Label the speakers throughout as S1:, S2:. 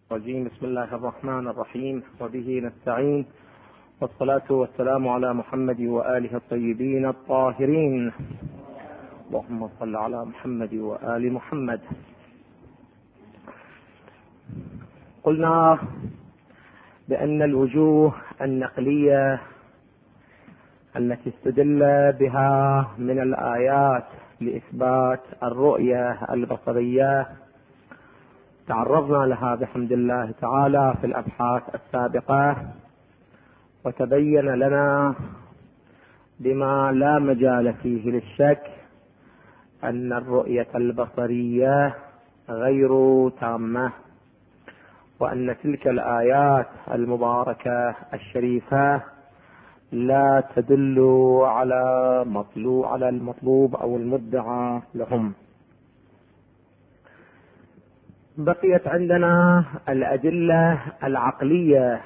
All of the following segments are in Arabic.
S1: الرجيم. بسم الله الرحمن الرحيم، وبه نستعين، والصلاة والسلام على محمد وآله الطيبين الطاهرين. اللهم صل على محمد وآل محمد. قلنا بأن الوجوه النقلية التي استدل بها من الآيات لإثبات الرؤية البصرية تعرضنا لها بحمد الله تعالى في الأبحاث السابقة، وتبين لنا بما لا مجال فيه للشك أن الرؤية البصرية غير تامة، وأن تلك الآيات المباركة الشريفة لا تدل على المطلوب أو المدعى لهم. بقيت عندنا الأدلة العقلية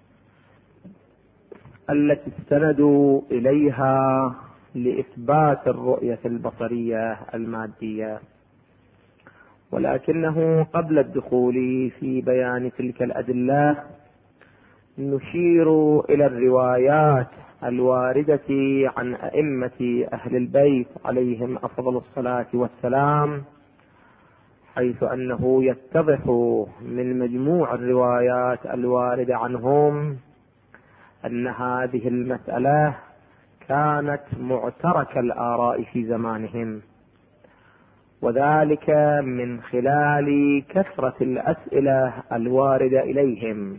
S1: التي استندوا إليها لإثبات الرؤية البصرية المادية، ولكنه قبل الدخول في بيان تلك الأدلة نشير إلى الروايات الواردة عن أئمة أهل البيت عليهم أفضل الصلاة والسلام، حيث أنه يتضح من مجموع الروايات الواردة عنهم أن هذه المسألة كانت معترك الآراء في زمانهم، وذلك من خلال كثرة الأسئلة الواردة إليهم.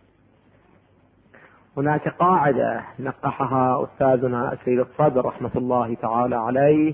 S1: هناك قاعدة نقحها أستاذنا السيد الصدر رحمة الله تعالى عليه،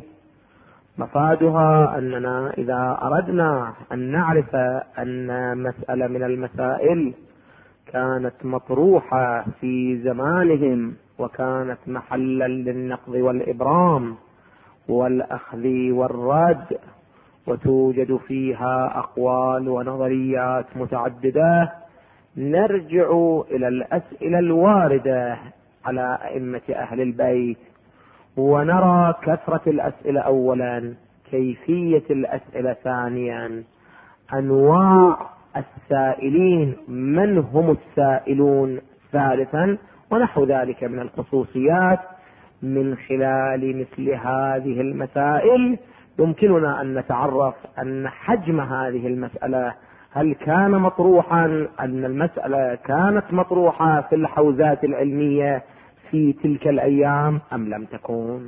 S1: مفادها أننا إذا أردنا أن نعرف أن مسألة من المسائل كانت مطروحة في زمانهم وكانت محلا للنقض والإبرام والأخذ والرد، وتوجد فيها أقوال ونظريات متعددة، نرجع إلى الأسئلة الواردة على أئمة أهل البيت ونرى كثرة الأسئلة أولا، كيفية الأسئلة ثانيا، أنواع السائلين، من هم السائلون ثالثا، ونحو ذلك من الخصوصيات. من خلال مثل هذه المسائل يمكننا أن نتعرف أن حجم هذه المسألة هل كان مطروحا، أن المسألة كانت مطروحة في الحوزات العلمية في تلك الأيام أم لم تكن.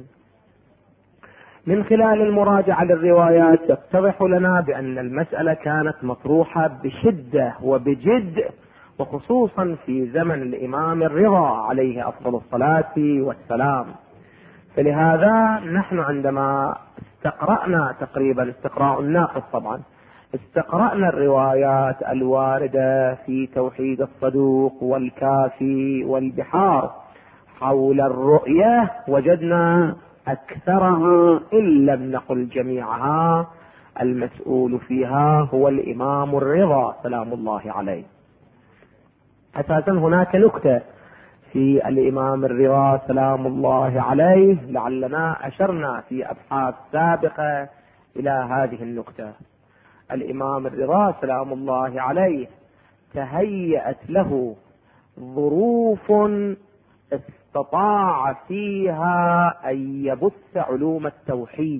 S1: من خلال المراجعة للروايات يتضح لنا بأن المسألة كانت مطروحة بشدة وبجد، وخصوصا في زمن الإمام الرضا عليه أفضل الصلاة والسلام. فلهذا نحن عندما استقرأنا تقريبا استقراء ناقص طبعا، استقرأنا الروايات الواردة في توحيد الصدوق والكافي والبحار حول الرؤية، وجدنا أكثرها إن لم نقل جميعها المسؤول فيها هو الإمام الرضا سلام الله عليه. أساسا هناك نكتة في الإمام الرضا سلام الله عليه، لعلنا أشرنا في أبحاث سابقة إلى هذه النكتة. الإمام الرضا سلام الله عليه تهيأت له ظروف استطاع فيها أن يبث علوم التوحيد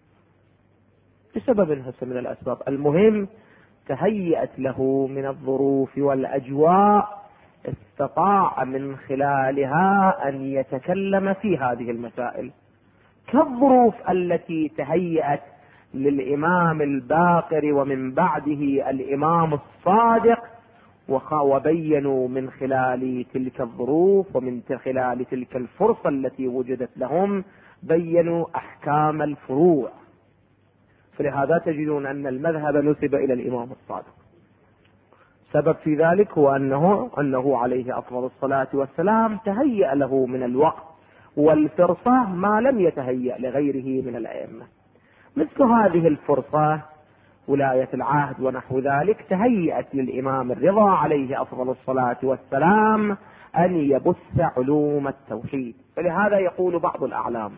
S1: بسبب هسه من الأسباب. المهم تهيأت له من الظروف والأجواء استطاع من خلالها أن يتكلم في هذه المسائل، كالظروف التي تهيأت للإمام الباقر ومن بعده الإمام الصادق، وبينوا من خلال تلك الظروف ومن خلال تلك الفرصة التي وجدت لهم بينوا أحكام الفروع. فلهذا تجدون أن المذهب نسب إلى الإمام الصادق. سبب في ذلك هو أنه عليه أفضل الصلاة والسلام تهيأ له من الوقت والفرصة ما لم يتهيأ لغيره من الأئمة. مثل هذه الفرصة ولاية العهد ونحو ذلك تهيأت للإمام الرضا عليه أفضل الصلاة والسلام أن يبث علوم التوحيد. فلهذا يقول بعض الأعلام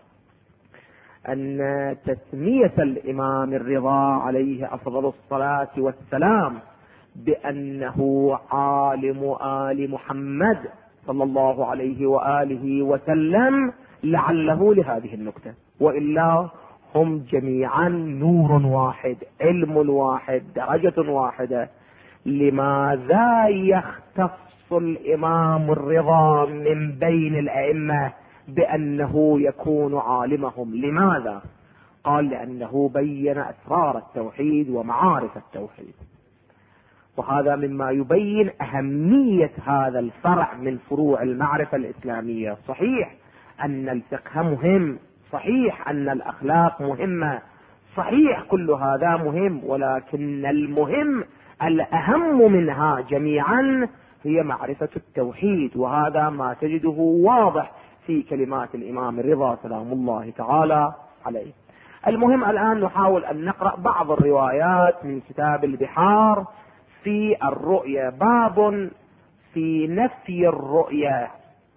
S1: أن تسمية الإمام الرضا عليه أفضل الصلاة والسلام بأنه عالم آل محمد صلى الله عليه وآله وسلم لعله لهذه النكتة، وإلا هم جميعا نور واحد، علم واحد، درجة واحدة. لماذا يختص الإمام الرضا من بين الأئمة بأنه يكون عالمهم؟ لماذا؟ قال لأنه بين أسرار التوحيد ومعارف التوحيد، وهذا مما يبين أهمية هذا الفرع من فروع المعرفة الإسلامية. صحيح أن الفقه مهم، صحيح أن الأخلاق مهمة، صحيح كل هذا مهم، ولكن المهم الأهم منها جميعا هي معرفة التوحيد، وهذا ما تجده واضح في كلمات الإمام الرضا سلام الله تعالى عليه. المهم الآن نحاول أن نقرأ بعض الروايات من كتاب البحار في الرؤية. باب في نفي الرؤية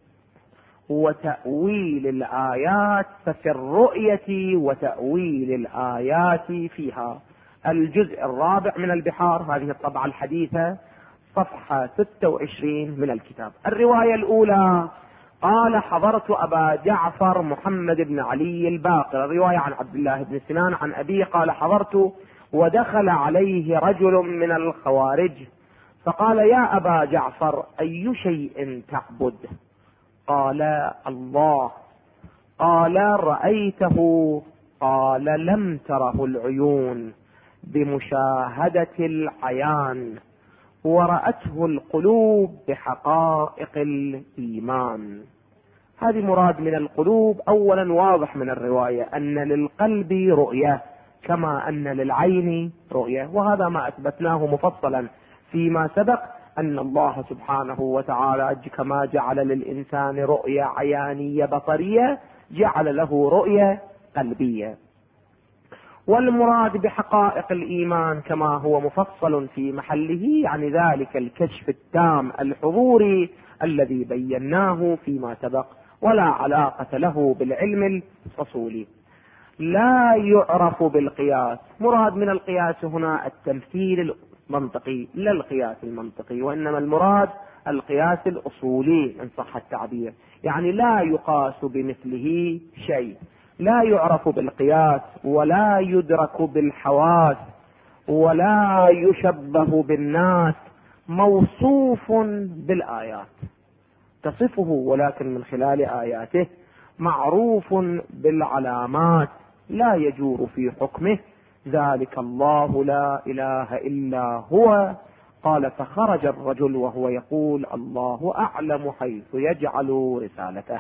S1: وتأويل الآيات، ففي الرؤية وتأويل الآيات فيها. الجزء الرابع من البحار، هذه الطبعة الحديثة، صفحة 26 من الكتاب. الرواية الأولى: قال حضرت أبا جعفر محمد بن علي الباقر. الرواية عن عبد الله بن سنان عن أبيه قال: حضرت ودخل عليه رجل من الخوارج فقال: يا أبا جعفر أي شيء تعبد؟ قال: الله. قال: رأيته؟ قال: لم تره العيون بمشاهدة العيان، ورأته القلوب بحقائق الإيمان. هذه مراد من القلوب. أولا واضح من الرواية أن للقلب رؤية كما أن للعين رؤية، وهذا ما أثبتناه مفصلا فيما سبق، أن الله سبحانه وتعالى كما جعل للإنسان رؤية عيانية بصرية جعل له رؤية قلبية. والمراد بحقائق الإيمان كما هو مفصل في محله، يعني ذلك الكشف التام الحضوري الذي بيناه فيما سبق، ولا علاقة له بالعلم الأصولي. لا يعرف بالقياس. مراد من القياس هنا التمثيل المنطقي، لا القياس المنطقي، وإنما المراد القياس الأصولي إن صح التعبير، يعني لا يقاس بمثله شيء، لا يعرف بالقياس، ولا يدرك بالحواس، ولا يشبه بالناس، موصوف بالآيات، تصفه ولكن من خلال آياته، معروف بالعلامات، لا يجور في حكمه، ذلك الله لا إله إلا هو. قال: فخرج الرجل وهو يقول: الله أعلم حيث يجعل رسالته.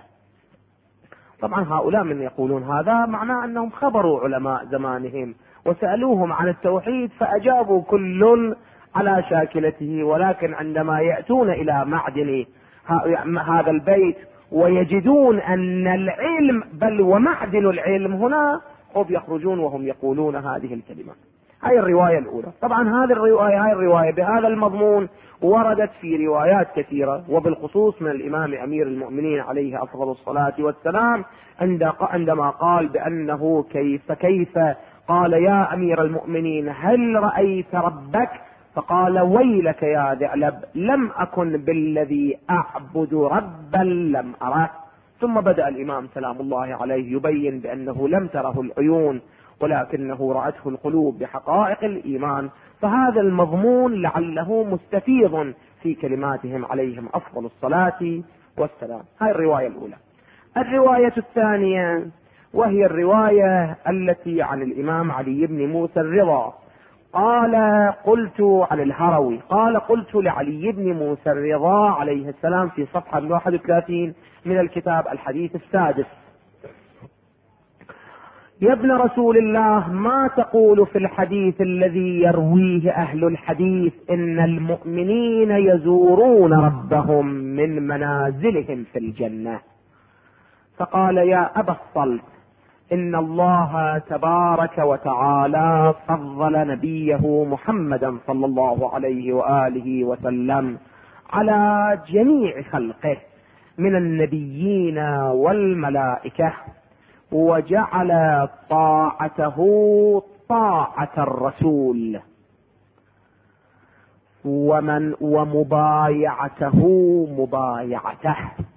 S1: طبعا هؤلاء من يقولون هذا معناه أنهم خبروا علماء زمانهم وسألوهم عن التوحيد فأجابوا كل على شاكلته، ولكن عندما يأتون إلى معدن هذا البيت ويجدون أن العلم بل ومعدن العلم هنا، هم يخرجون وهم يقولون هذه الكلمات. هاي الرواية الأولى. طبعا هذه الرواية بهذا المضمون وردت في روايات كثيرة، وبالخصوص من الإمام أمير المؤمنين عليه أفضل الصلاة والسلام عندما قال بأنه كيف قال: يا أمير المؤمنين هل رأيت ربك؟ فقال: ويلك يا ذئلب، لم أكن بالذي أعبد ربا لم أره. ثم بدأ الإمام سلام الله عليه يبين بأنه لم تره العيون ولكنه رأته القلوب بحقائق الإيمان. فهذا المضمون لعله مستفيض في كلماتهم عليهم أفضل الصلاة والسلام. هاي الرواية الأولى. الرواية الثانية وهي الرواية التي عن الإمام علي بن موسى الرضا قال: قلت عن الهروي قال: قلت لعلي بن موسى الرضا عليه السلام في صفحة 31 من الكتاب الحديث السادس: يا ابن رسول الله، ما تقول في الحديث الذي يرويه أهل الحديث إن المؤمنين يزورون ربهم من منازلهم في الجنة؟ فقال: يا أبا الصلت، إن الله تبارك وتعالى فضل نبيه محمدا صلى الله عليه وآله وسلم على جميع خلقه من النبيين والملائكة، وجعل طاعته طاعة الرسول، ومبايعته مبايعته،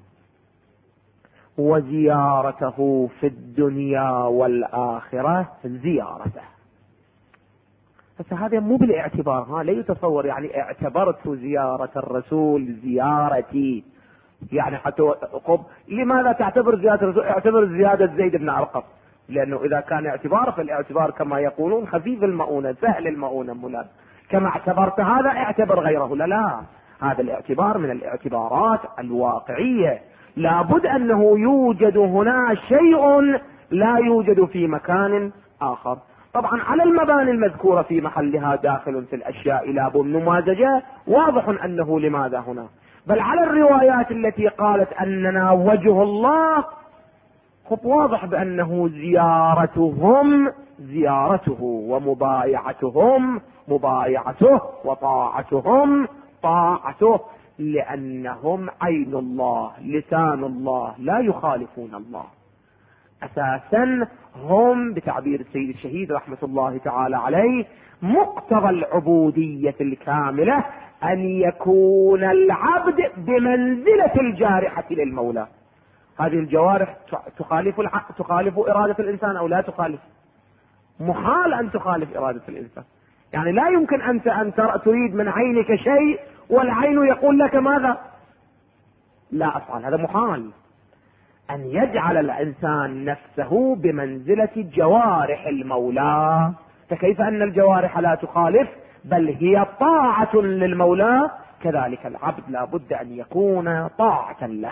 S1: وزيارته في الدنيا والآخرة زيارته. بس هذا مو بالاعتبار، لا يتصور يعني اعتبرت زيارة الرسول زيارتي، يعني حتى لماذا تعتبر زيادة الرسول؟ اعتبر زيادة زيد بن أرقم، لأنه إذا كان اعتبار فالاعتبار كما يقولون خفيف المؤونة سهل المؤونة مولاد، كما اعتبرت هذا اعتبر غيره. لا، هذا الاعتبار من الاعتبارات الواقعية، لابد أنه يوجد هنا شيء لا يوجد في مكان آخر. طبعا على المباني المذكورة في محلها داخل في الأشياء لاب ممازجة، واضح أنه لماذا هنا. بل على الروايات التي قالت أننا وجه الله، واضح بأنه زيارتهم زيارته، ومبايعتهم مبايعته، وطاعتهم طاعته، لأنهم عين الله لسان الله، لا يخالفون الله. أساسا هم بتعبير السيد الشهيد رحمة الله تعالى عليه مقتضى العبودية الكاملة أن يكون العبد بمنزلة الجارحة للمولى. هذه الجوارح تخالف إرادة الإنسان أو لا تخالف؟ محال أن تخالف إرادة الإنسان. يعني لا يمكن أن تريد من عينك شيء والعين يقول لك ماذا؟ لا أفعل. هذا محال. أن يجعل الإنسان نفسه بمنزلة جوارح المولى، فكيف أن الجوارح لا تخالف بل هي طاعة للمولى، كذلك العبد لا بد أن يكون طاعة له.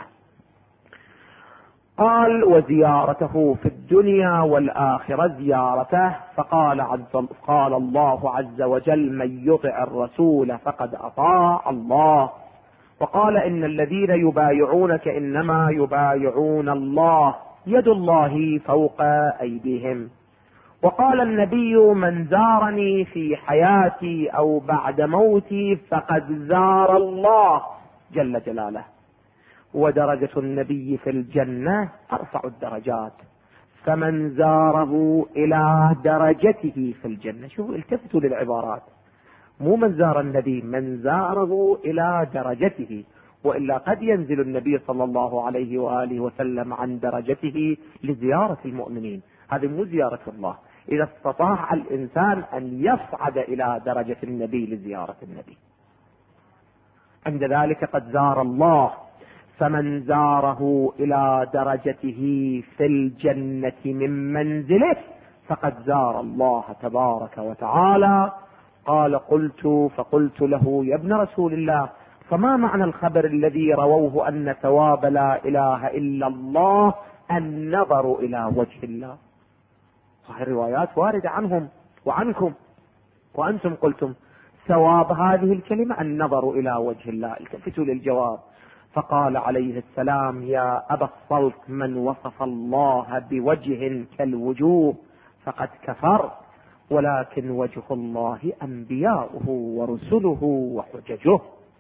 S1: قال وزيارته في الدنيا والآخرة زيارته، قال الله عز وجل من يطع الرسول فقد أطاع الله، وقال إن الذين يبايعونك إنما يبايعون الله يد الله فوق أيديهم. وقال النبي من زارني في حياتي أو بعد موتي فقد زار الله جل جلاله. ودرجة النبي في الجنة أرفع الدرجات، فمن زاره إلى درجته في الجنة. شوفوا التفتوا للعبارات، مو من زار النبي، من زاره إلى درجته، وإلا قد ينزل النبي صلى الله عليه وآله وسلم عن درجته لزيارة المؤمنين، هذه مو زيارة الله. إذا استطاع الإنسان أن يصعد إلى درجة النبي لزيارة النبي، عند ذلك قد زار الله. فمن زاره إلى درجته في الجنة من منزله فقد زار الله تبارك وتعالى. قال فقلت له يا ابن رسول الله فما معنى الخبر الذي رووه أن ثواب لا إله إلا الله النظر إلى وجه الله؟ صحيح الروايات واردة عنهم وعنكم، وأنتم قلتم ثواب هذه الكلمة النظر إلى وجه الله. التفتوا للجواب، فقال عليه السلام يا أبا الصلت من وصف الله بوجه كالوجوه فقد كفر، ولكن وجه الله أنبياؤه ورسله وحججه.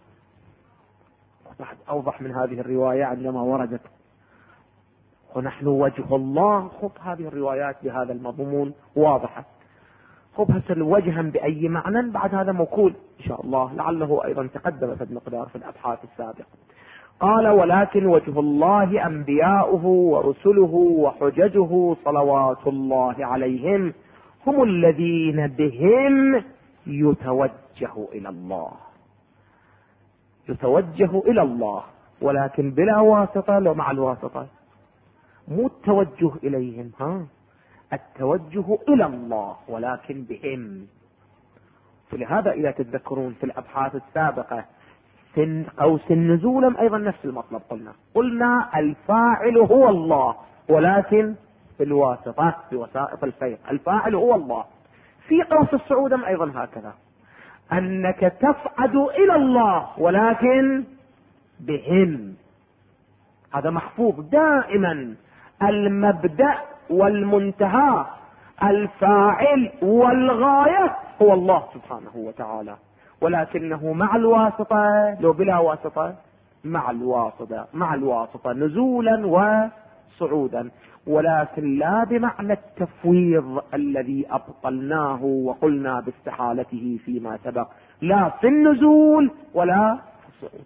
S1: بعد أوضح من هذه الرواية عندما وردت ونحن وجه الله. هذه الروايات بهذا المضمون واضحة. هسه وجها بأي معنى بعد هذا موكول إن شاء الله، لعله أيضا تقدم في المقدار في الأبحاث السابقة. قال ولكن وجه الله أنبياؤه ورسله وحججه صلوات الله عليهم هم الذين بهم يتوجه إلى الله. يتوجه إلى الله ولكن بلا واسطة، لو مع الواسطة، مو التوجه إليهم، التوجه إلى الله ولكن بهم. فلهذا إذا تتذكرون في الأبحاث السابقة قوس النزولا أيضا نفس المطلب، قلنا الفاعل هو الله ولكن بالواسطة بوسائط الفيض، الفاعل هو الله. في قوس الصعود أيضا هكذا، أنك تصعد إلى الله ولكن بهم. هذا محفوظ دائما، المبدأ والمنتهى، الفاعل والغاية هو الله سبحانه وتعالى، ولكنه مع الواسطة لو بلا واسطة مع الواسطة نزولا وصعودا، ولكن لا بمعنى التفويض الذي أبطلناه وقلنا باستحالته فيما سبق، لا في النزول ولا في الصعود.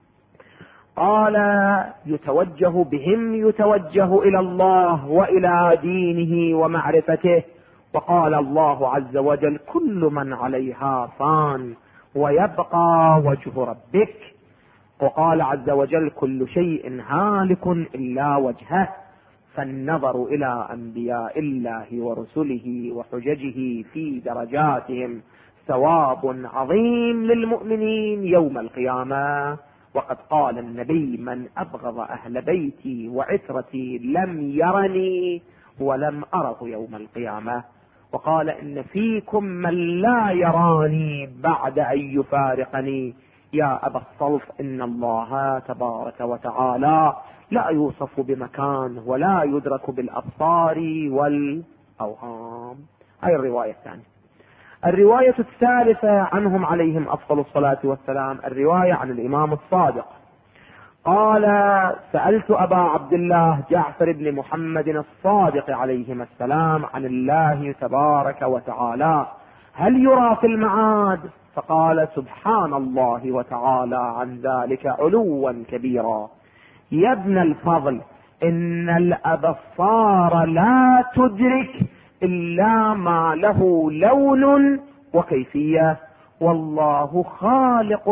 S1: قال يتوجه بهم، يتوجه إلى الله وإلى دينه ومعرفته. وقال الله عز وجل كل من عليها فان ويبقى وجه ربك. وقال عز وجل كل شيء هالك إلا وجهه. فالنظر إلى أنبياء الله ورسله وحججه في درجاتهم ثواب عظيم للمؤمنين يوم القيامة. وقد قال النبي من أبغض أهل بيتي وعترتي لم يرني ولم أره يوم القيامة. وقال إن فيكم من لا يراني بعد أن يفارقني. يا أبا الصلف إن الله تبارك وتعالى لا يوصف بمكان ولا يدرك بالأبصار والأوهام. هاي الرواية الثانية. الرواية الثالثة عنهم عليهم أفضل الصلاة والسلام، الرواية عن الإمام الصادق قال سألت أبا عبد الله جعفر بن محمد الصادق عليهما السلام عن الله تبارك وتعالى هل يرى في المعاد؟ فقال سبحان الله وتعالى عن ذلك علوا كبيرا. يا ابن الفضل إن الأبصار لا تدرك إلا ما له لون وكيفية، والله خالق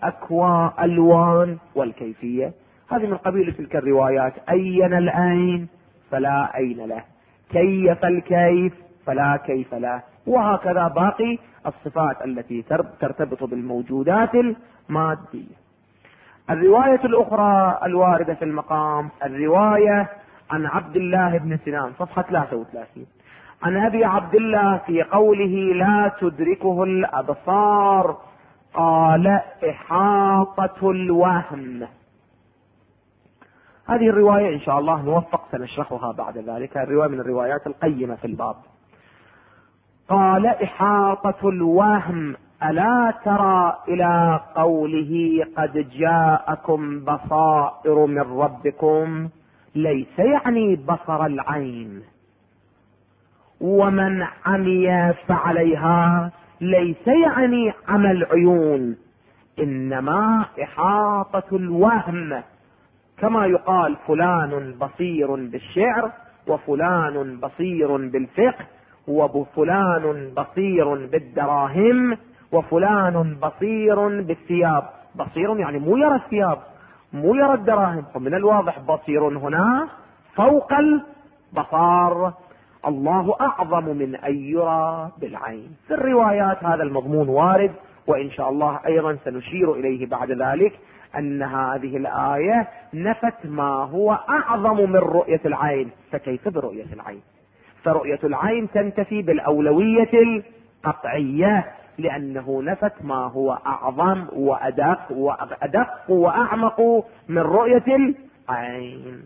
S1: الألوان والكيفية. هذه من قبيل تلك الروايات. أين العين فلا عين له، كيف الكيف فلا كيف له، وهكذا باقي الصفات التي ترتبط بالموجودات المادية. الرواية الأخرى الواردة في المقام الرواية عن عبد الله بن سنان صفحة 33 عن أبي عبد الله في قوله لا تدركه الأبصار قال إحاطة الوهم. هذه الرواية إن شاء الله نوفق سنشرحها بعد ذلك. الرواية من الروايات القيمة في الباب. قال إحاطة الوهم ألا ترى إلى قوله قد جاءكم بصائر من ربكم، ليس يعني بصر العين، ومن عمي فعليها ليس يعني عمى العيون، إنما إحاطة الوهم. كما يقال فلان بصير بالشعر، وفلان بصير بالفقه، وفلان بصير بالدراهم، وفلان بصير بالثياب. بصير يعني مو يرى الثياب، مو يرى الدراهم. ومن الواضح بصير هنا فوق البصار. الله أعظم من أن يرى بالعين. في الروايات هذا المضمون وارد، وإن شاء الله أيضا سنشير إليه بعد ذلك أن هذه الآية نفت ما هو أعظم من رؤية العين. فكيف برؤية العين؟ فرؤية العين تنتفي بالأولوية القطعية، لأنه نفت ما هو أعظم وأدق وأعمق من رؤية العين.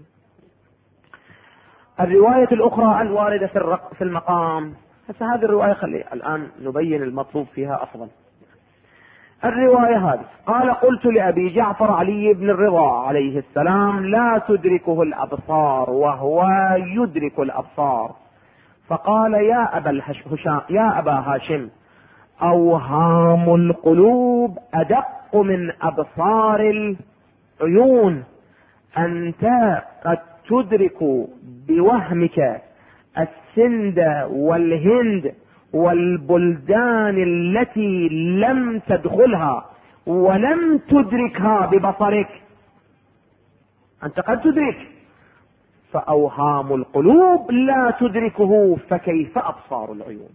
S1: الرواية الأخرى الواردة في المقام، هذه الرواية خلي الآن نبين المطلوب فيها أفضل. الرواية هذه قال قلت لأبي جعفر علي بن الرضا عليه السلام لا تدركه الأبصار وهو يدرك الأبصار. فقال يا أبا هاشم أوهام القلوب أدق من أبصار العيون. أنت قد تدرك بوهمك السند والهند والبلدان التي لم تدخلها ولم تدركها ببصرك. أنت قد تدرك، فأوهام القلوب لا تدركه، فكيف أبصار العيون؟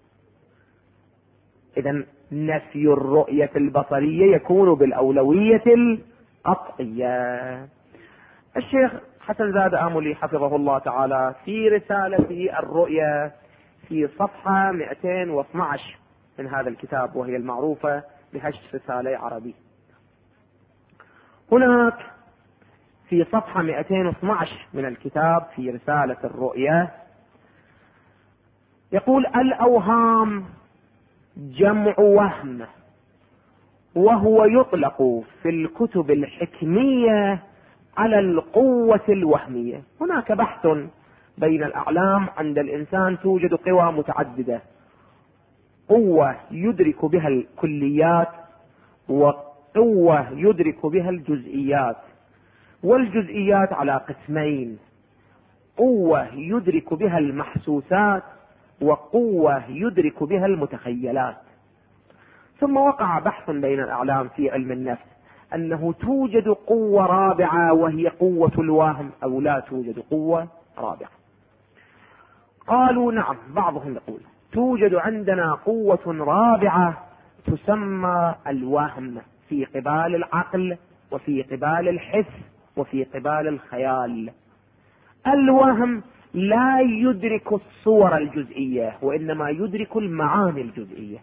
S1: إذن نفي الرؤية البصرية يكون بالأولوية القطعية. الشيخ حسن زاد آملي حفظه الله تعالى في رسالته الرؤية في صفحة 212 من هذا الكتاب، وهي المعروفة بهشت رسالة عربي، هناك في صفحة 212 من الكتاب في رسالة الرؤية يقول الأوهام جمع وهم، وهو يطلق في الكتب الحكمية على القوة الوهمية. هناك بحث بين الأعلام عند الإنسان توجد قوى متعددة، قوة يدرك بها الكليات، وقوة يدرك بها الجزئيات. والجزئيات على قسمين: قوة يدرك بها المحسوسات، وقوة يدرك بها المتخيلات. ثم وقع بحث بين الأعلام في علم النفس أنه توجد قوة رابعة وهي قوة الوهم، أو لا توجد قوة رابعة. قالوا نعم، بعضهم يقول توجد عندنا قوة رابعة تسمى الوهم، في قبال العقل وفي قبال الحس وفي قبال الخيال. الوهم لا يدرك الصور الجزئية، وإنما يدرك المعاني الجزئية،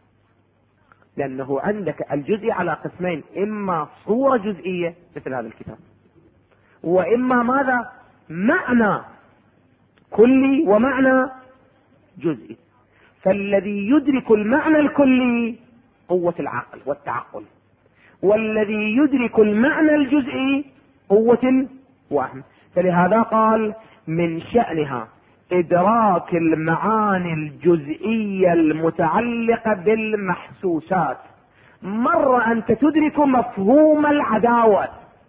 S1: لأنه عندك الجزئي على قسمين: إما صورة جزئية مثل هذا الكتاب، وإما ماذا؟ معنى كلي ومعنى جزئي. فالذي يدرك المعنى الكلي قوة العقل والتعقل، والذي يدرك المعنى الجزئي قوة الوهم. فلهذا قال من شأنها إدراك المعاني الجزئية المتعلقة بالمحسوسات. مرة أنت تدرك مفهوم العداوة،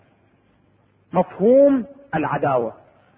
S1: مفهوم العداوة،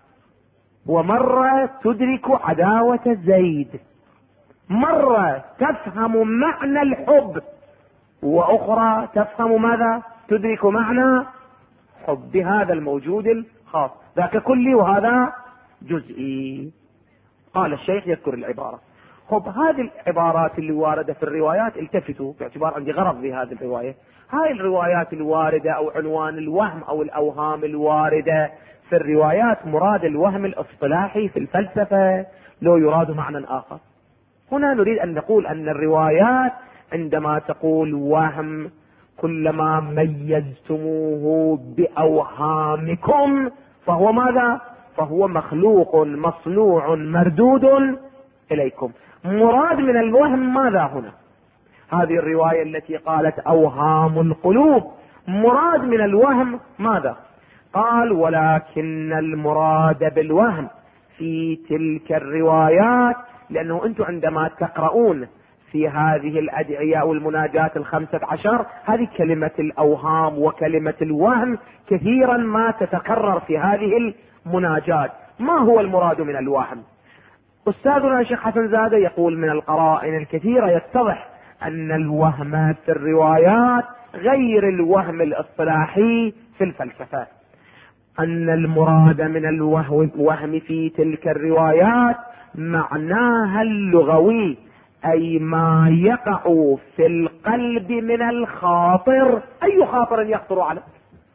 S1: ومرة تدرك عداوة زيد، مرة تفهم معنى الحب، وأخرى تفهم ماذا؟ تدرك معنى حب هذا الموجود الخاص، ذاك كلي وهذا جزئي. قال الشيخ يذكر العبارة. خب هذه العبارات اللي واردة في الروايات التفتوا، باعتبار عندي غرض في هذه الرواية، هاي الروايات الواردة أو عنوان الوهم أو الأوهام الواردة في الروايات مراد الوهم الاصطلاحي في الفلسفة لو يراد معنى آخر؟ هنا نريد أن نقول أن الروايات عندما تقول وهم كلما ميزتموه بأوهامكم فهو ماذا؟ فهو مخلوق مصنوع مردود إليكم. مراد من الوهم ماذا هنا؟ هذه الرواية التي قالت أوهام القلوب، مراد من الوهم ماذا؟ قال ولكن المراد بالوهم في تلك الروايات، لأنه أنتم عندما تقرؤون في هذه الأدعية والمناجات 15 هذه كلمة الأوهام وكلمة الوهم كثيرا ما تتكرر في هذه المناجات. ما هو المراد من الوهم؟ أستاذنا الشيخ حسن زادة يقول من القرائن الكثيرة يتضح أن الوهم في الروايات غير الوهم الاصطلاحي في الفلسفة، أن المراد من الوهم في تلك الروايات معناها اللغوي، أي ما يقع في القلب من الخاطر. أي خاطر يخطر عليك؟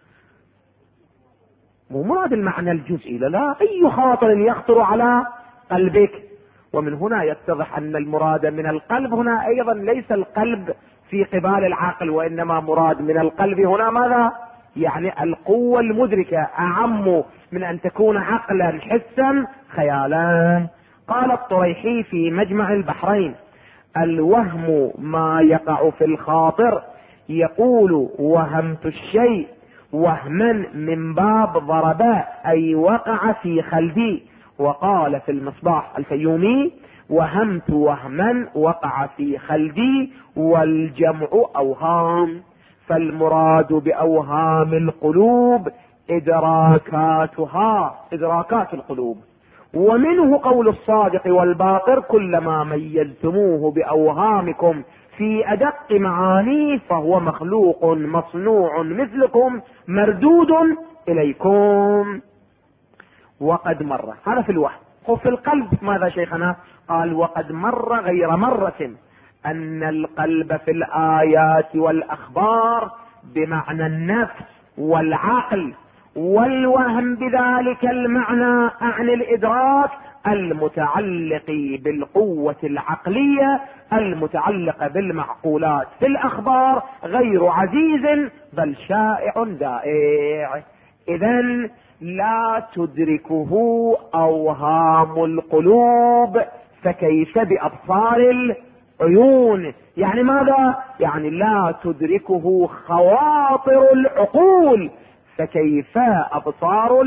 S1: مو مراد المعنى الجزئي، لا، أي خاطر يخطر على قلبك. ومن هنا يتضح أن المراد من القلب هنا أيضا ليس القلب في قبال العقل، وإنما مراد من القلب هنا ماذا؟ يعني القوة المدركة، أعم من أن تكون عقلا حسا خيالا. قال الطريحي في مجمع البحرين الوهم ما يقع في الخاطر، يقول وهمت الشيء وهما من باب ضرب، أي وقع في خلدي. وقال في المصباح الفيومي وهمت وهما وقع في خلدي، والجمع أوهام. فالمراد بأوهام القلوب إدراكاتها، إدراكات القلوب. ومنه قول الصادق والباقر كلما ميزتموه بأوهامكم في أدق معانيه فهو مخلوق مصنوع مثلكم مردود إليكم. وقد مر، هذا في الوهم. وفي القلب ماذا شيخنا؟ قال وقد مر غير مرة أن القلب في الآيات والأخبار بمعنى النفس والعقل، والوهم بذلك المعنى عن الإدراك المتعلق بالقوة العقلية المتعلقة بالمعقولات في الأخبار غير عزيز بل شائع دائع. إذن لا تدركه أوهام القلوب، فكيف بأبصار العيون؟ يعني ماذا؟ يعني لا تدركه خواطر العقول، فكيف أبصار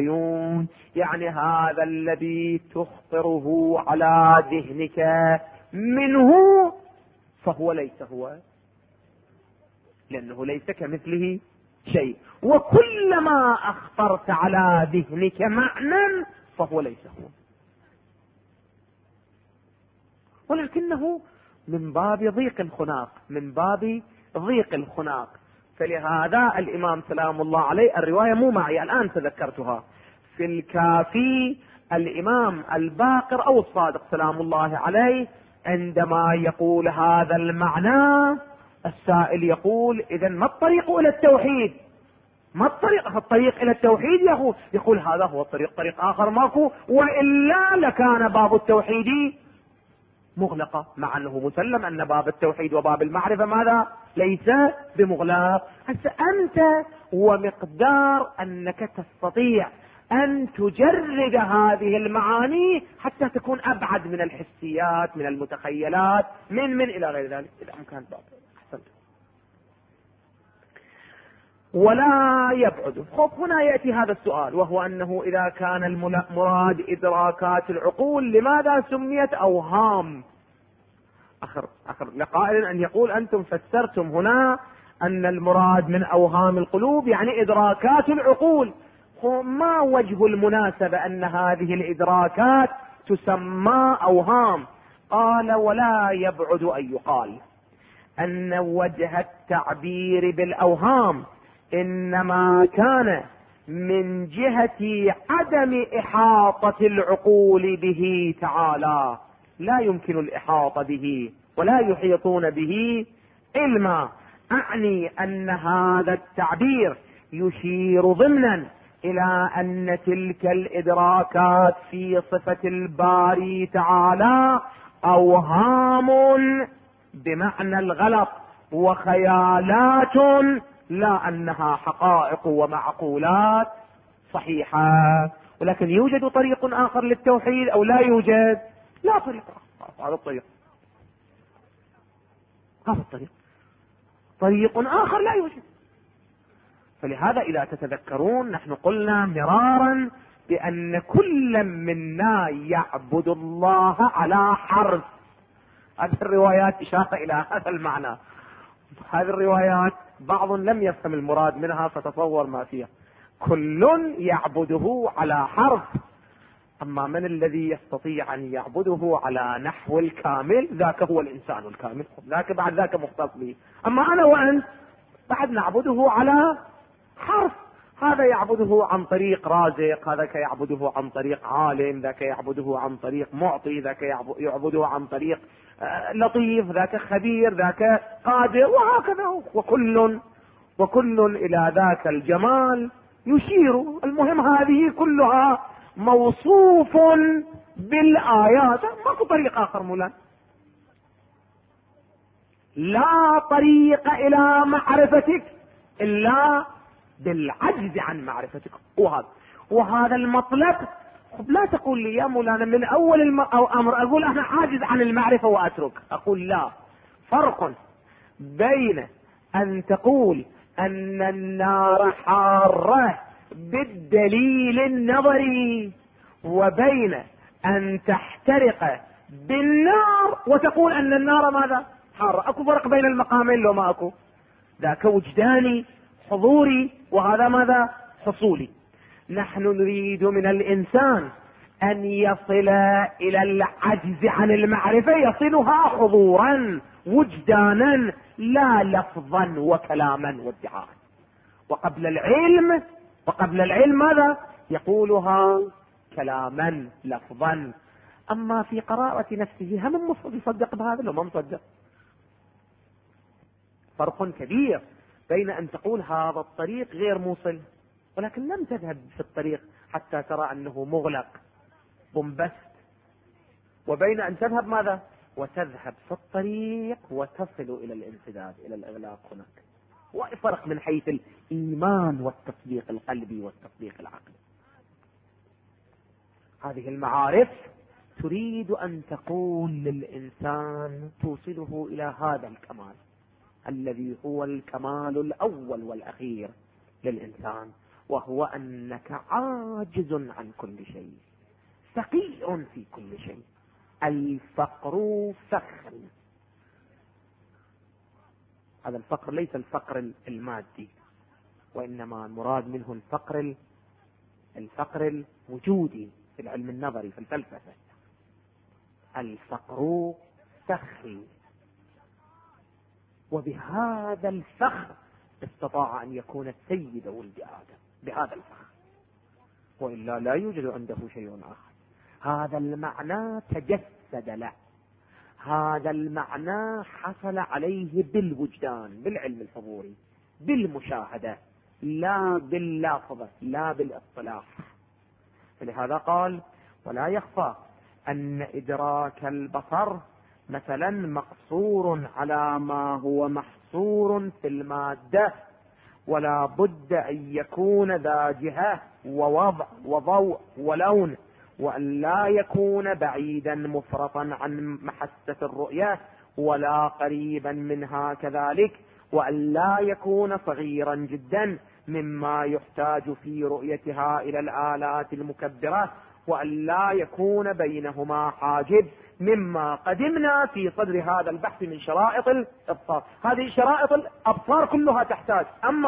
S1: العيون؟ يعني هذا الذي تخطره على ذهنك منه فهو ليس هو، لأنه ليس كمثله شيء. وكلما أخطرت على ذهنك معنى فهو ليس هو، ولكنه من باب ضيق الخناق، من باب ضيق الخناق. فلهذا الإمام سلام الله عليه، الرواية مو معي الآن تذكرتها، في الكافي الإمام الباقر أو الصادق سلام الله عليه عندما يقول هذا المعنى، السائل يقول إذن ما الطريق إلى التوحيد؟ ما الطريق إلى التوحيد؟ يقول هذا هو الطريق، طريق آخر ماكو، وإلا لكان باب التوحيد مغلقة، مع أنه مسلم أن باب التوحيد وباب المعرفة ماذا؟ ليس بمغلق. هسه أنت ومقدار أنك تستطيع أن تجرد هذه المعاني حتى تكون أبعد من الحسيات، من المتخيلات، من إلى غير ذلك، إذا أمكن باب. أحسنت. ولا يبعد. هنا يأتي هذا السؤال، وهو أنه إذا كان المراد إدراكات العقول لماذا سميت أوهام؟ أخر لقائل أن يقول أنتم فسرتم هنا أن المراد من أوهام القلوب يعني إدراكات العقول، ما وجه المناسبة أن هذه الإدراكات تسمى أوهام؟ قال ولا يبعد أن يقال أن وجه التعبير بالأوهام إنما كان من جهة عدم إحاطة العقول به تعالى، لا يمكن الإحاطة به ولا يحيطون به علما. أعني أن هذا التعبير يشير ضمنا إلى أن تلك الإدراكات في صفة الباري تعالى أوهام بمعنى الغلط وخيالات، لا أنها حقائق ومعقولات صحيحة. ولكن يوجد طريق آخر للتوحيد أو لا يوجد؟ لا طريق آخر. هذا الطريق، هذا الطريق، طريق آخر لا يوجد. فلهذا إذا تتذكرون نحن قلنا مرارا بأن كل منا يعبد الله على حرف. هذه الروايات إشارة إلى هذا المعنى. هذه الروايات بعض لم يفهم المراد منها فتصور ما فيها. كل يعبده على حرف، أما من الذي يستطيع أن يعبده على نحو الكامل؟ ذاك هو الإنسان الكامل، ذاك بعد ذاك مختص به. أما أنا وأنت بعد نعبده على حرف، هذا يعبده عن طريق رازق، هذاك يعبده عن طريق عالم، ذاك يعبده عن طريق معطي، ذاك يعبده عن طريق لطيف، ذاك خبير، ذاك قادر، وهكذا. وكل إلى ذاك الجمال يشير. المهم هذه كلها موصوف بالآيات، ماكو طريق آخر مولانا. لا طريق إلى معرفتك إلا بالعجز عن معرفتك. وهذا المطلب. لا تقول لي يا مولانا من أول الأمر أقول أنا عاجز عن المعرفة وأترك. أقول لا، فرق بين أن تقول أن النار حارة بالدليل النظري وبين أن تحترق بالنار وتقول أن النار ماذا؟ حارة. أكو فرق بين المقامين لو ما أكو؟ ذاك وجداني حضوري وهذا ماذا؟ حصولي. نحن نريد من الإنسان أن يصل إلى العجز عن المعرفة، يصلها حضورا وجدانا لا لفظا وكلاما وادعاء. وقبل العلم ماذا؟ يقولها كلاما لفظا. أما في قراءة نفسه هم المفروض يصدق بهذا لو ما مصدق. فرق كبير بين أن تقول هذا الطريق غير موصل ولكن لم تذهب في الطريق حتى ترى أنه مغلق بومبست، وبين أن تذهب ماذا؟ وتذهب في الطريق وتصل إلى الانسداد، إلى الإغلاق. هناك وفرق من حيث الإيمان والتصديق القلبي والتصديق العقلي. هذه المعارف تريد أن تقول للإنسان، توصله إلى هذا الكمال الذي هو الكمال الأول والأخير للإنسان، وهو أنك عاجز عن كل شيء، فقير في كل شيء، الفقر فخر. هذا الفقر ليس الفقر المادي، وإنما المراد منه الفقر الوجودي في العلم النظري في الفلسفة. الفقر فخر، وبهذا الفخر استطاع أن يكون السيد ولد آدم، بهذا الفخر، وإلا لا يوجد عنده شيء آخر. هذا المعنى تجسد له، هذا المعنى حصل عليه بالوجدان، بالعلم الحضوري، بالمشاهدة، لا باللافظة، لا بالاصطلاح. فلهذا قال: ولا يخفى أن إدراك البصر مثلا مقصور على ما هو محصور في المادة، ولا بد أن يكون ذا جهة ووضع وضوء ولون، وأن لا يكون بعيدا مفرطا عن محسة الرؤية ولا قريبا منها كذلك، وأن لا يكون صغيرا جدا مما يحتاج في رؤيتها إلى الآلات المكبرة، وأن لا يكون بينهما حاجب مما قدمنا في صدر هذا البحث من شرائط الأبصار. هذه شرائط الأبصار كلها تحتاج.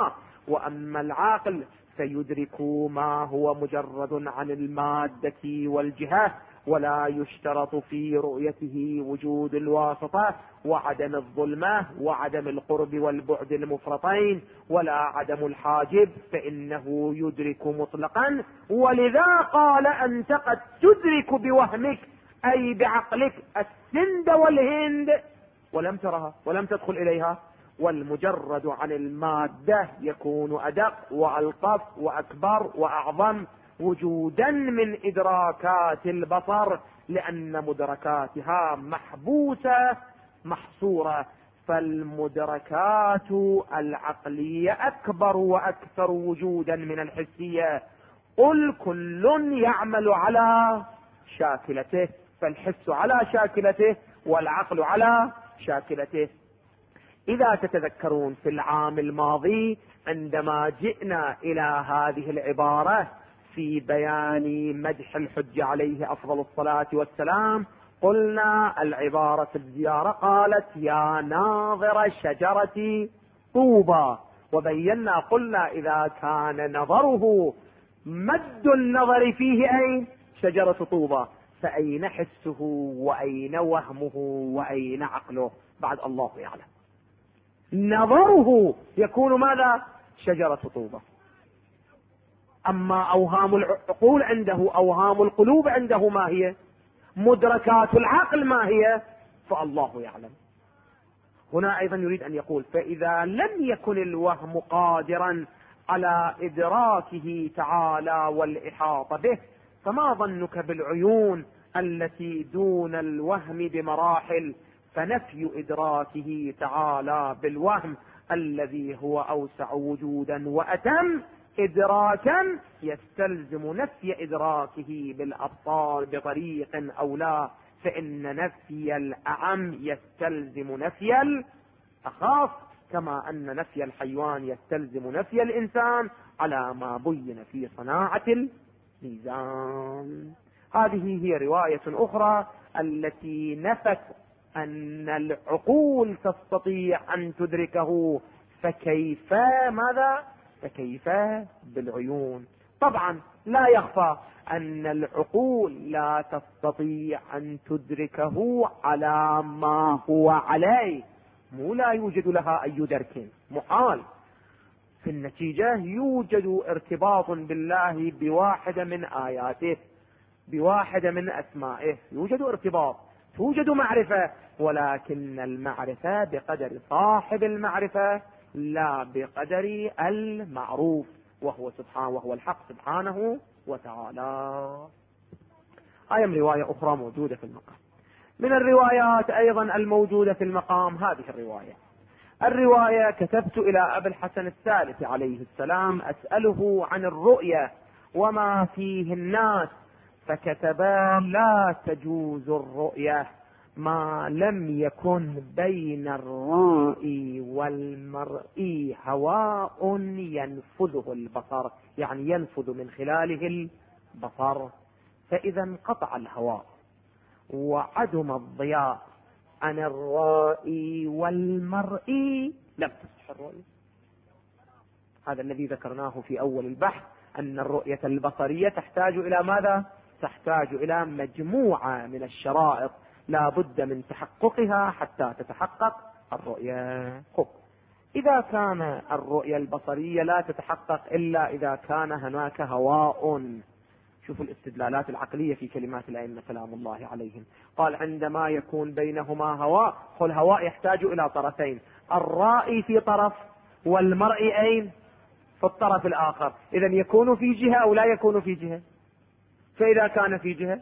S1: وأما العاقل فيدرك ما هو مجرد عن المادة والجهة، ولا يشترط في رؤيته وجود الواسطة وعدم الظلمة وعدم القرب والبعد المفرطين ولا عدم الحاجب، فإنه يدرك مطلقا. ولذا قال: أنت قد تدرك بوهمك، أي بعقلك، السند والهند ولم ترها ولم تدخل إليها. والمجرد عن المادة يكون أدق وألطف وأكبر وأعظم وجودا من إدراكات البصر، لأن مدركاتها محبوسة محصورة. فالمدركات العقلية أكبر وأكثر وجودا من الحسية. قل كل يعمل على شاكلته، فالحس على شاكلته والعقل على شاكلته. إذا تتذكرون في العام الماضي عندما جئنا إلى هذه العبارة في بيان مدح الحج عليه أفضل الصلاة والسلام، قلنا العبارة الزيارة قالت: يا ناظر شجرة طوبى، وبينا قلنا إذا كان نظره مد النظر فيه أين؟ شجرة طوبى، فأين حسه وأين وهمه وأين عقله؟ بعد الله يعلم. نظره يكون ماذا؟ شجرة طوبى. أما أوهام العقول عنده، أوهام القلوب عنده ما هي؟ مدركات العقل ما هي؟ فالله يعلم. هنا أيضا يريد أن يقول: فإذا لم يكن الوهم قادرا على إدراكه تعالى والإحاطة به، فما ظنك بالعيون التي دون الوهم بمراحل؟ فنفي إدراكه تعالى بالوهم الذي هو أوسع وجودا وأتم إدراكا يستلزم نفي إدراكه بالأبصار بطريق أو لا، فإن نفي الأعم يستلزم نفي الأخاف، كما أن نفي الحيوان يستلزم نفي الإنسان على ما بين في صناعة الميزان. هذه هي رواية أخرى التي نفت أن العقول تستطيع أن تدركه، فكيف ماذا؟ فكيف بالعيون؟ طبعا لا يخفى أن العقول لا تستطيع أن تدركه على ما هو عليه، مو لا يوجد لها أي درك، محال. في النتيجة يوجد ارتباط بالله بواحدة من آياته، بواحدة من أسمائه، يوجد ارتباط، توجد معرفة، ولكن المعرفة بقدر صاحب المعرفة لا بقدر المعروف، وهو سبحانه، وهو الحق سبحانه وتعالى. هاي رواية أخرى موجودة في المقام. من الروايات أيضا الموجودة في المقام هذه الرواية كتبت إلى أبي الحسن الثالث عليه السلام أسأله عن الرؤية وما فيه الناس، فكتبا: لا تجوز الرؤية ما لم يكن بين الرائي والمرئي هواء ينفذه البصر، يعني ينفذ من خلاله البصر. فإذا انقطع الهواء وعدم الضياء عن الرائي والمرئي لم تصح الرؤية. هذا الذي ذكرناه في أول البحث، أن الرؤية البصرية تحتاج إلى ماذا؟ تحتاج إلى مجموعة من الشرائط لا بد من تحققها حتى تتحقق الرؤية. إذا كان الرؤية البصرية لا تتحقق إلا إذا كان هناك هواء. شوفوا الاستدلالات العقلية في كلمات الأئمة سلام الله عليهم. قال عندما يكون بينهما هواء، الهواء يحتاج إلى طرفين، الرائي في طرف والمرئي أين؟ في الطرف الآخر. إذن يكون في جهة أو لا يكون في جهة؟ فإذا كان في جهة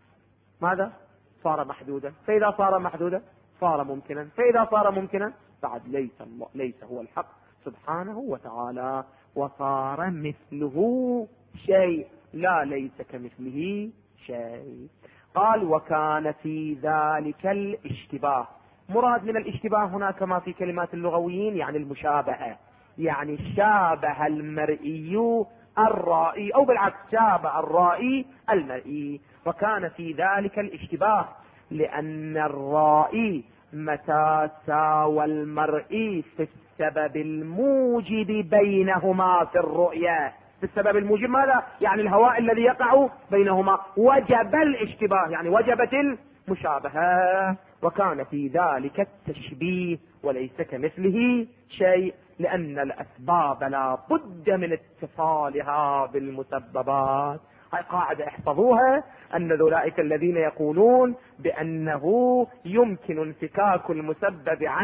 S1: ماذا؟ صار محدودا. فإذا صار محدودا صار ممكنا. فإذا صار ممكنا بعد ليس هو الحق سبحانه وتعالى، وصار مثله شيء لا ليس كمثله شيء. قال وكان في ذلك الاشتباه. مراد من الاشتباه هنا كما في كلمات اللغويين يعني المشابهة، يعني شابه المرئي الرائي، أو بالعكس شابه الرائي المرئي. وكان في ذلك الاشتباه لأن الرائي متى ساوى المرئي في السبب الموجب بينهما في الرؤية. في السبب الموجب ماذا؟ يعني الهواء الذي يقع بينهما، وجب الاشتباه يعني وجبت المشابهة. وكان في ذلك التشبيه وليس كمثله شيء، لأن الأسباب لا بد من اتصالها بالمسببات. هاي قاعدة احفظوها، أن أولئك الذين يقولون بأنه يمكن انفكاك المسبب عن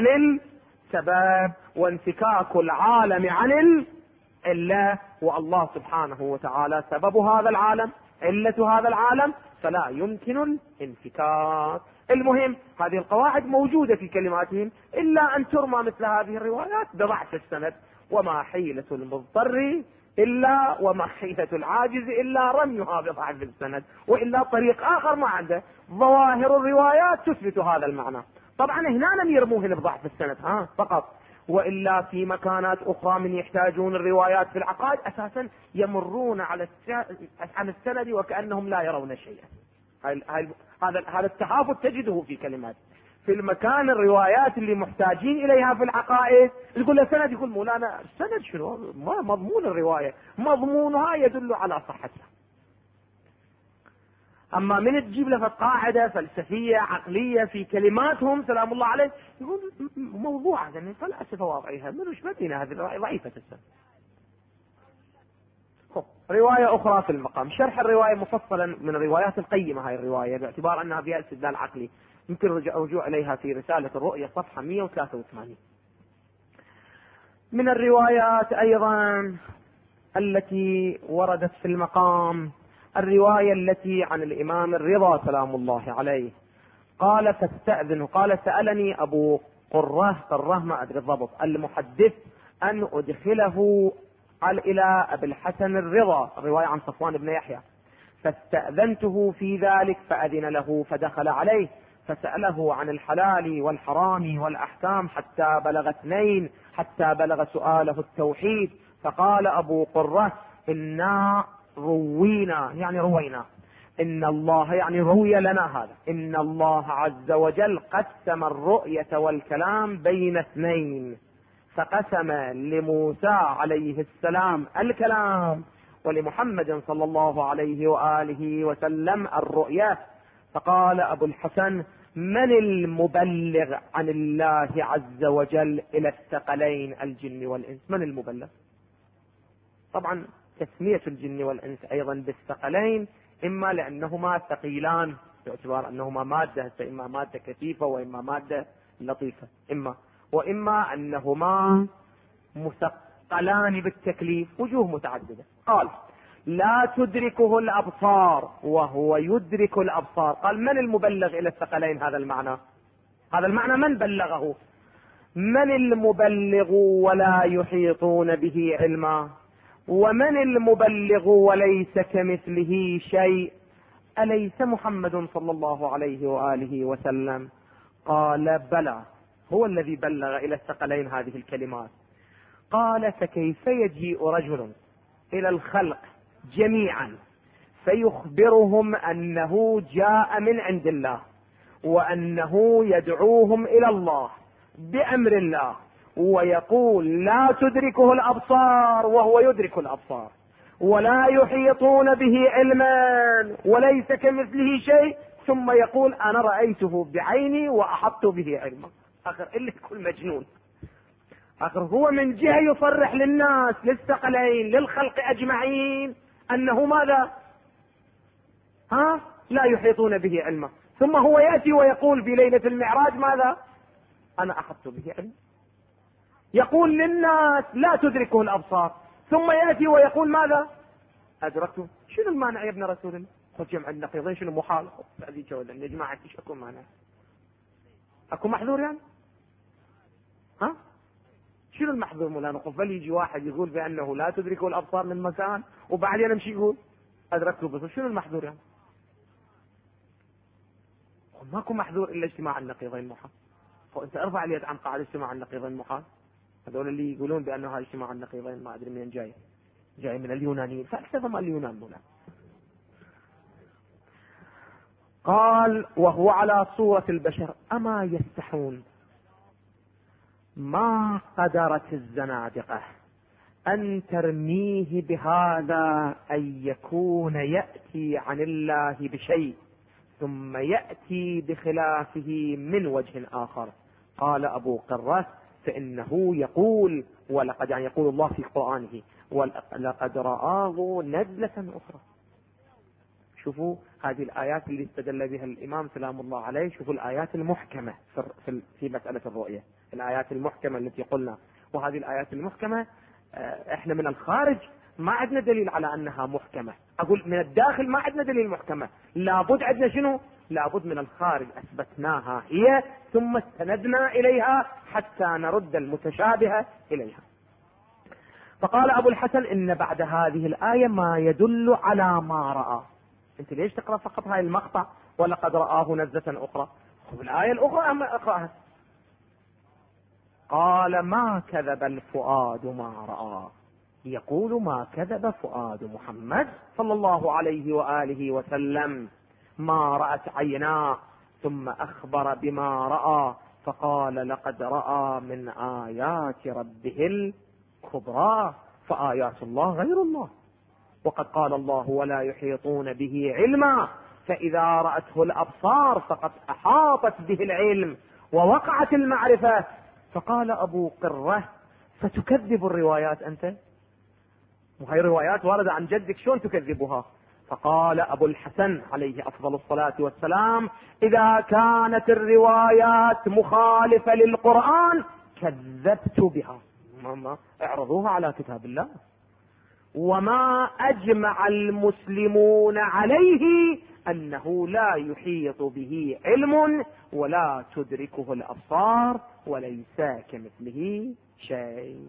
S1: السبب وانفكاك العالم عن العلة، والله سبحانه وتعالى سبب هذا العالم، علة هذا العالم، فلا يمكن الانفكاك. المهم هذه القواعد موجودة في كلماتهم، إلا أن ترمى مثل هذه الروايات بضعف السند. وما حيلة المضطر إلا وما حيلة العاجز إلا رميها بضعف السند، وإلا طريق آخر ما عنده. ظواهر الروايات تثبت هذا المعنى. طبعا هنا لم يرموه بضعف السند فقط، وإلا في مكانات أخرى من يحتاجون الروايات في العقائد أساسا يمرون على السند وكأنهم لا يرون شيئا. هذا التحافظ تجده في كلمات. في المكان الروايات اللي محتاجين إليها في العقائد يقول له سند، يقول مولانا السند شنو؟ ما مضمون الرواية، مضمونها يدل على صحتها. أما من تجيب له قاعدة فلسفية عقلية في كلماتهم سلام الله عليه يقول موضوعة يعني فلسفة واضعيها منوش بدينا هذه ضعيفة السند. رواية أخرى في المقام، شرح الرواية مفصلا من الروايات القيمة. هاي الرواية باعتبار أنها فيها استدلال عقلي يمكن الرجوع إليها في رسالة الرؤية صفحة 183. من الروايات أيضا التي وردت في المقام الرواية التي عن الإمام الرضا سلام الله عليه. قال فاستأذن، قال سألني أبو قرة ما أدري الضبط المحدث أن أدخله إلى أبي الحسن الرضا، الرواية عن صفوان بن يحيى، فاستأذنته في ذلك فأذن له فدخل عليه فسأله عن الحلال والحرام والأحكام حتى بلغ 2، حتى بلغ سؤاله التوحيد. فقال أبو قرة إنا روينا يعني روينا، إن الله يعني روي لنا هذا، إن الله عز وجل قسم الرؤية والكلام بين 2، فقسم لموسى عليه السلام الكلام ولمحمد صلى الله عليه وآله وسلم الرؤية. فقال أبو الحسن من المبلغ عن الله عز وجل إلى الثقلين الجن والإنس؟ من المبلغ؟ طبعا تسمية الجن والإنس أيضا بالثقلين إما لأنهما ثقيلان باعتبار أنهما مادة، فإما مادة كثيفة وإما مادة لطيفة، وإما أنهما مثقلان بالتكليف، وجوه متعددة. قال لا تدركه الأبصار وهو يدرك الأبصار. قال من المبلغ إلى الثقلين؟ هذا المعنى من بلغه؟ من المبلغ ولا يحيطون به علما؟ ومن المبلغ وليس كمثله شيء؟ أليس محمد صلى الله عليه وآله وسلم؟ قال بلى، هو الذي بلغ إلى الثقلين هذه الكلمات. قال فكيف يجيء رجل إلى الخلق جميعا فيخبرهم أنه جاء من عند الله، وأنه يدعوهم إلى الله بأمر الله، ويقول لا تدركه الأبصار وهو يدرك الأبصار، ولا يحيطون به علما وليس كمثله شيء، ثم يقول أنا رأيته بعيني وأحطت به علما. آخر اللي تكون مجنون. آخر هو من جهة يصرح للناس للثقلين للخلق أجمعين أنه ماذا؟ لا يحيطون به علما، ثم هو يأتي ويقول في ليلة المعراج ماذا؟ أنا أحطت به علما. يقول للناس لا تدركه الأبصار، ثم يأتي ويقول ماذا؟ أدركته. شنو المانع يا ابن رسول الله؟ خذ جمع النقيضين، شنو محال؟ هذه جولة يا جماعة، ايش اكو مانع؟ اكو محذور يعني؟ شنو المحذور؟ مولانا قفل يجي واحد يقول بأنه لا تدركه الأبصار من مكان، وبعدين يمشي يقول أدركته بصر. شنو المحذور يعني؟ ماكو محذور إلا اجتماع النقيضين محال. فأنت ارفع اليد عن قاعدة اجتماع النقيضين محال. هذول اللي يقولون بأنه هذا اجتماع النقيضين ما أدري منين جاي من اليونانيين، فأكثرهم اليونان مولانا. قال وهو على صورة البشر أما يستحون ما قدرت الزنادقة أن ترميه بهذا أن يكون يأتي عن الله بشيء ثم يأتي بخلافه من وجه آخر. قال أبو قرة فإنه يقول، ولقد يعني يقول الله في قرآنه ولقد رآه نزلة أخرى. شوفوا هذه الآيات اللي استدل بها الإمام سلام الله عليه، شوفوا الآيات المحكمة في مسألة الرؤية، الآيات المحكمة التي قلنا. وهذه الآيات المحكمة احنا من الخارج ما عندنا دليل على أنها محكمة، أقول من الداخل ما عندنا دليل محكمة، لابد عندنا شنو؟ لابد من الخارج أثبتناها هي ثم استندنا إليها حتى نرد المتشابهة إليها. فقال أبو الحسن إن بعد هذه الآية ما يدل على ما رأى. انت ليش تقرأ فقط هاي المقطع ولقد رآه نزلة أخرى؟ خذ الآية الأخرى أما اقرأها. قال ما كذب الفؤاد ما رأى. يقول ما كذب فؤاد محمد صلى الله عليه وآله وسلم ما رأت عيناه، ثم أخبر بما رأى فقال لقد رأى من آيات ربه الكبرى، فآيات الله غير الله. وقد قال الله ولا يحيطون به علما، فإذا رأته الأبصار فقد أحاطت به العلم ووقعت المعرفة. فقال أبو قرة فتكذب الروايات أنت؟ وهي روايات واردة عن جدك، شلون تكذبها؟ فقال أبو الحسن عليه أفضل الصلاة والسلام إذا كانت الروايات مخالفة للقرآن كذبت بها. اعرضوها على كتاب الله. وما أجمع المسلمون عليه أنه لا يحيط به علم ولا تدركه الأبصار وليس كمثله شيء.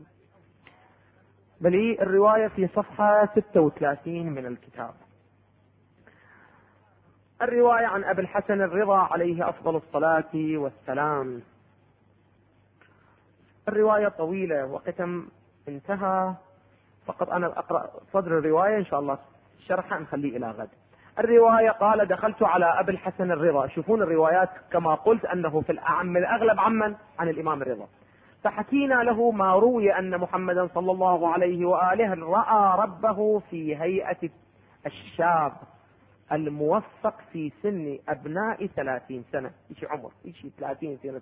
S1: بل الرواية في صفحة 36 من الكتاب. الرواية عن أبي الحسن الرضا عليه أفضل الصلاة والسلام. الرواية طويلة وقتم انتهى، فقط أنا أقرأ صدر الرواية إن شاء الله شرحها نخليه إلى غد. الرواية قال دخلت على أبي الحسن الرضا. شوفون الروايات كما قلت أنه في الأغلب عن الإمام الرضا. فحكينا له ما روي أن محمدا صلى الله عليه وآله رأى ربه في هيئة الشاب الموفق في سن أبناء 30 سنة. إيش عمر؟ إيش 30 سنة؟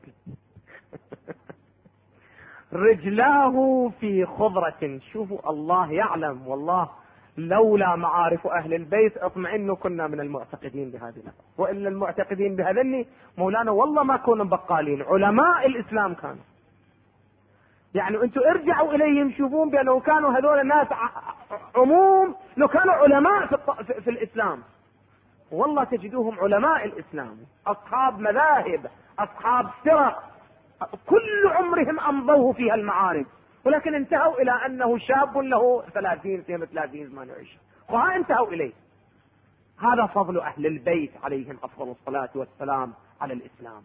S1: رجلاه في خضرة. شوفوا الله يعلم، والله لولا معارف أهل البيت اطمئنوا كنا من المعتقدين بهذه، وإلا المعتقدين بهذني مولانا والله ما كونوا بقالين، علماء الإسلام كانوا. يعني انتم ارجعوا إليهم شوفون بأنه كانوا هذول الناس عموم، لو كانوا علماء في الإسلام والله تجدوهم علماء الإسلام، أصحاب مذاهب، أصحاب فرق، كل عمرهم أمضوه فيها المعارف، ولكن انتهوا إلى أنه شاب له 30 سنة 30 28 وها انتهوا إليه. هذا فضل أهل البيت عليهم أفضل الصلاة والسلام على الإسلام،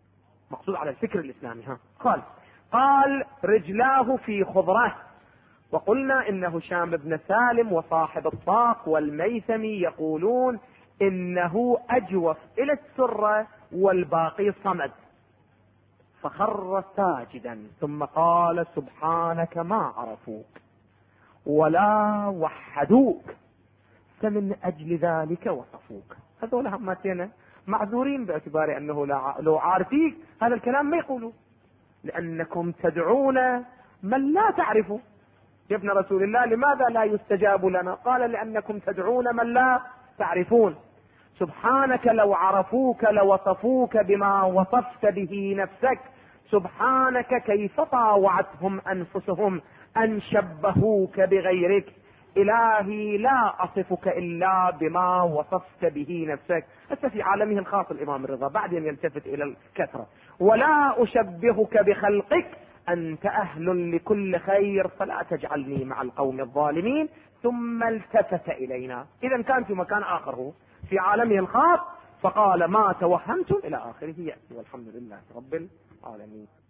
S1: مقصود على الفكر الإسلامي. قال رجلاه في خضرة وقلنا إن هشام بن سالم وصاحب الطاق والميثمي يقولون إنه أجوف إلى السرة والباقي صمد، فخر ساجدا ثم قال سبحانك ما عرفوك ولا وحدوك فمن أجل ذلك وصفوك. هذول همتين معذورين باعتبار أنه لو عارفيك هذا الكلام ما يقولوا، لأنكم تدعون من لا تعرفوا. يا ابن رسول الله لماذا لا يستجاب لنا؟ قال لأنكم تدعون من لا تعرفون. سبحانك لو عرفوك لوصفوك بما وصفت به نفسك، سبحانك كيف طاوعتهم أنفسهم أن شبهوك بغيرك. إلهي لا أصفك إلا بما وصفت به نفسك. حتى في عالمه الخاص الإمام الرضا بعدين يلتفت إلى الكثرة، ولا أشبهك بخلقك أنت أهل لكل خير فلا تجعلني مع القوم الظالمين. ثم التفت إلينا. إذا كان في مكان آخر هو في عالمه الخاص فقال ما توهمتم إلى آخره يأتي، والحمد لله رب العالمين.